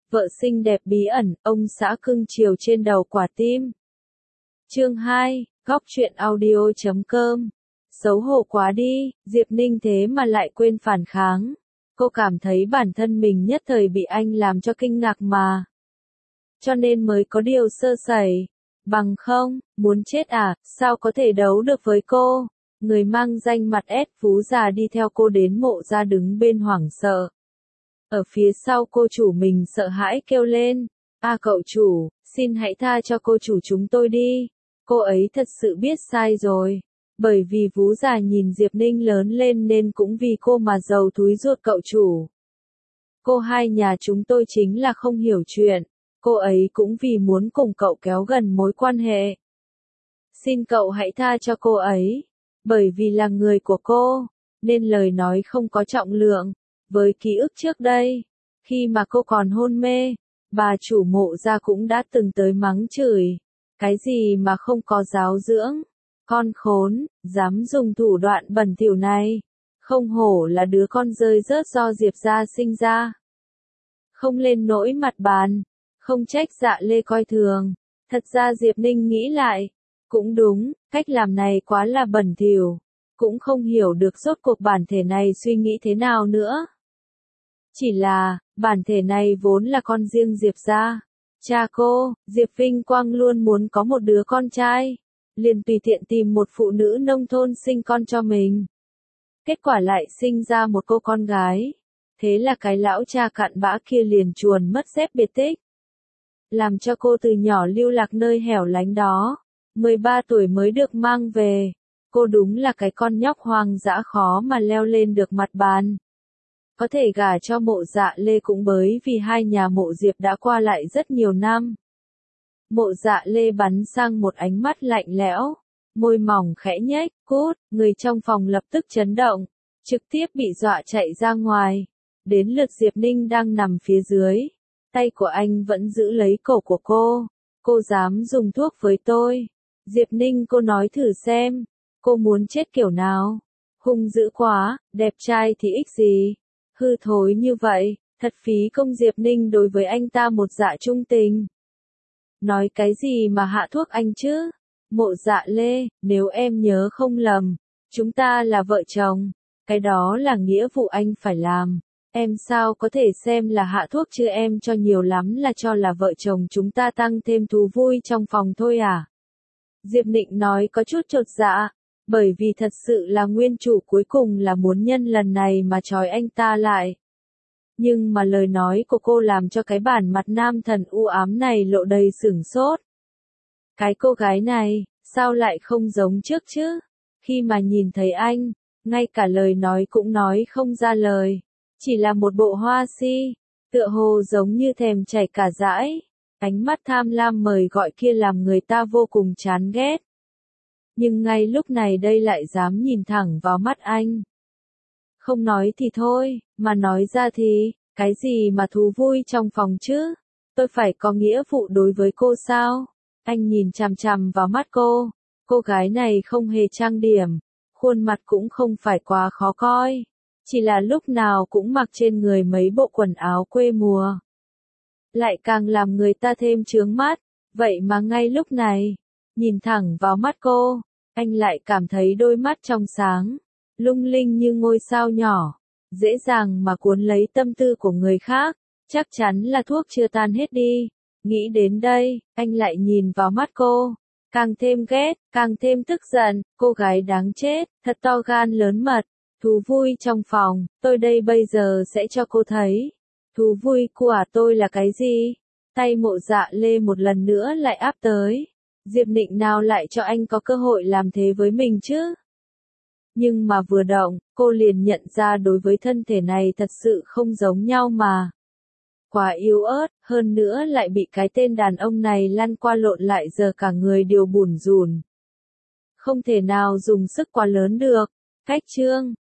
vợ xinh đẹp bí ẩn, ông xã cưng chiều trên đầu quả tim. Chương 2, góc truyện audio.com. Xấu hổ quá đi, Diệp Ninh thế mà lại quên phản kháng. Cô cảm thấy bản thân mình nhất thời bị anh làm cho kinh ngạc mà. Cho nên mới có điều sơ sẩy. Bằng không, muốn chết à, sao có thể đấu được với cô? Người mang danh mặt ép Phú già đi theo cô đến mộ ra đứng bên hoảng sợ. Ở phía sau cô chủ mình sợ hãi kêu lên. Cậu chủ, xin hãy tha cho cô chủ chúng tôi đi. Cô ấy thật sự biết sai rồi. Bởi vì Vú già nhìn Diệp Ninh lớn lên nên cũng vì cô mà giàu túi ruột cậu chủ. Cô hai nhà chúng tôi chính là không hiểu chuyện. Cô ấy cũng vì muốn cùng cậu kéo gần mối quan hệ. Xin cậu hãy tha cho cô ấy. Bởi vì là người của cô, nên lời nói không có trọng lượng. Với ký ức trước đây, khi mà cô còn hôn mê, bà chủ mộ ra cũng đã từng tới mắng chửi. Cái gì mà không có giáo dưỡng? Con khốn, dám dùng thủ đoạn bẩn thỉu này. Không hổ là đứa con rơi rớt do Diệp gia sinh ra. Không lên nỗi mặt bàn, không trách Dạ Lê coi thường. Thật ra Diệp Ninh nghĩ lại, cũng đúng, cách làm này quá là bẩn thỉu. Cũng không hiểu được rốt cuộc bản thể này suy nghĩ thế nào nữa. Chỉ là, bản thể này vốn là con riêng Diệp gia. Cha cô, Diệp Vinh Quang luôn muốn có một đứa con trai. Liền tùy tiện tìm một phụ nữ nông thôn sinh con cho mình. Kết quả lại sinh ra một cô con gái. Thế là cái lão cha cặn bã kia liền chuồn mất dép biệt tích. Làm cho cô từ nhỏ lưu lạc nơi hẻo lánh đó. 13 tuổi mới được mang về. Cô đúng là cái con nhóc hoang dã khó mà leo lên được mặt bàn. Có thể gả cho Mộ Dạ Lê cũng bởi vì hai nhà Mộ Diệp đã qua lại rất nhiều năm. Mộ Dạ Lê bắn sang một ánh mắt lạnh lẽo, môi mỏng khẽ nhếch, cút, người trong phòng lập tức chấn động, trực tiếp bị dọa chạy ra ngoài. Đến lượt Diệp Ninh đang nằm phía dưới, tay của anh vẫn giữ lấy cổ của cô dám dùng thuốc với tôi. Diệp Ninh, cô nói thử xem, cô muốn chết kiểu nào? Hung dữ quá, đẹp trai thì ích gì? Hư thối như vậy, thật phí công. Diệp Ninh đối với anh ta một dạ trung tình. Nói cái gì mà hạ thuốc anh chứ? Mộ Dạ Lê, nếu em nhớ không lầm, chúng ta là vợ chồng, cái đó là nghĩa vụ anh phải làm. Em sao có thể xem là hạ thuốc chứ, em cho nhiều lắm là cho là vợ chồng chúng ta tăng thêm thú vui trong phòng thôi à? Diệp Ninh nói có chút chột dạ, bởi vì thật sự là nguyên chủ cuối cùng là muốn nhân lần này mà trói anh ta lại. Nhưng mà lời nói của cô làm cho cái bản mặt nam thần u ám này lộ đầy sửng sốt. Cái cô gái này, sao lại không giống trước chứ? Khi mà nhìn thấy anh, ngay cả lời nói cũng nói không ra lời. Chỉ là một bộ hoa si, tựa hồ giống như thèm chảy cả dãi. Ánh mắt tham lam mời gọi kia làm người ta vô cùng chán ghét. Nhưng ngay lúc này đây lại dám nhìn thẳng vào mắt anh. Không nói thì thôi, mà nói ra thì, cái gì mà thú vui trong phòng chứ? Tôi phải có nghĩa vụ đối với cô sao? Anh nhìn chằm chằm vào mắt cô gái này không hề trang điểm, khuôn mặt cũng không phải quá khó coi, chỉ là lúc nào cũng mặc trên người mấy bộ quần áo quê mùa. Lại càng làm người ta thêm chướng mắt, vậy mà ngay lúc này, nhìn thẳng vào mắt cô, anh lại cảm thấy đôi mắt trong sáng, lung linh như ngôi sao nhỏ, dễ dàng mà cuốn lấy tâm tư của người khác, chắc chắn là thuốc chưa tan hết đi. Nghĩ đến đây, anh lại nhìn vào mắt cô, càng thêm ghét, càng thêm tức giận, cô gái đáng chết, thật to gan lớn mật, thú vui trong phòng, tôi đây bây giờ sẽ cho cô thấy. Thú vui của tôi là cái gì? Tay Mộ Dạ Lê một lần nữa lại áp tới. Diệp Ninh nào lại cho anh có cơ hội làm thế với mình chứ? Nhưng mà vừa động, cô liền nhận ra đối với thân thể này thật sự không giống nhau mà. Quá yếu ớt, hơn nữa lại bị cái tên đàn ông này lăn qua lộn lại giờ cả người đều bủn rủn. Không thể nào dùng sức quá lớn được. Cách chương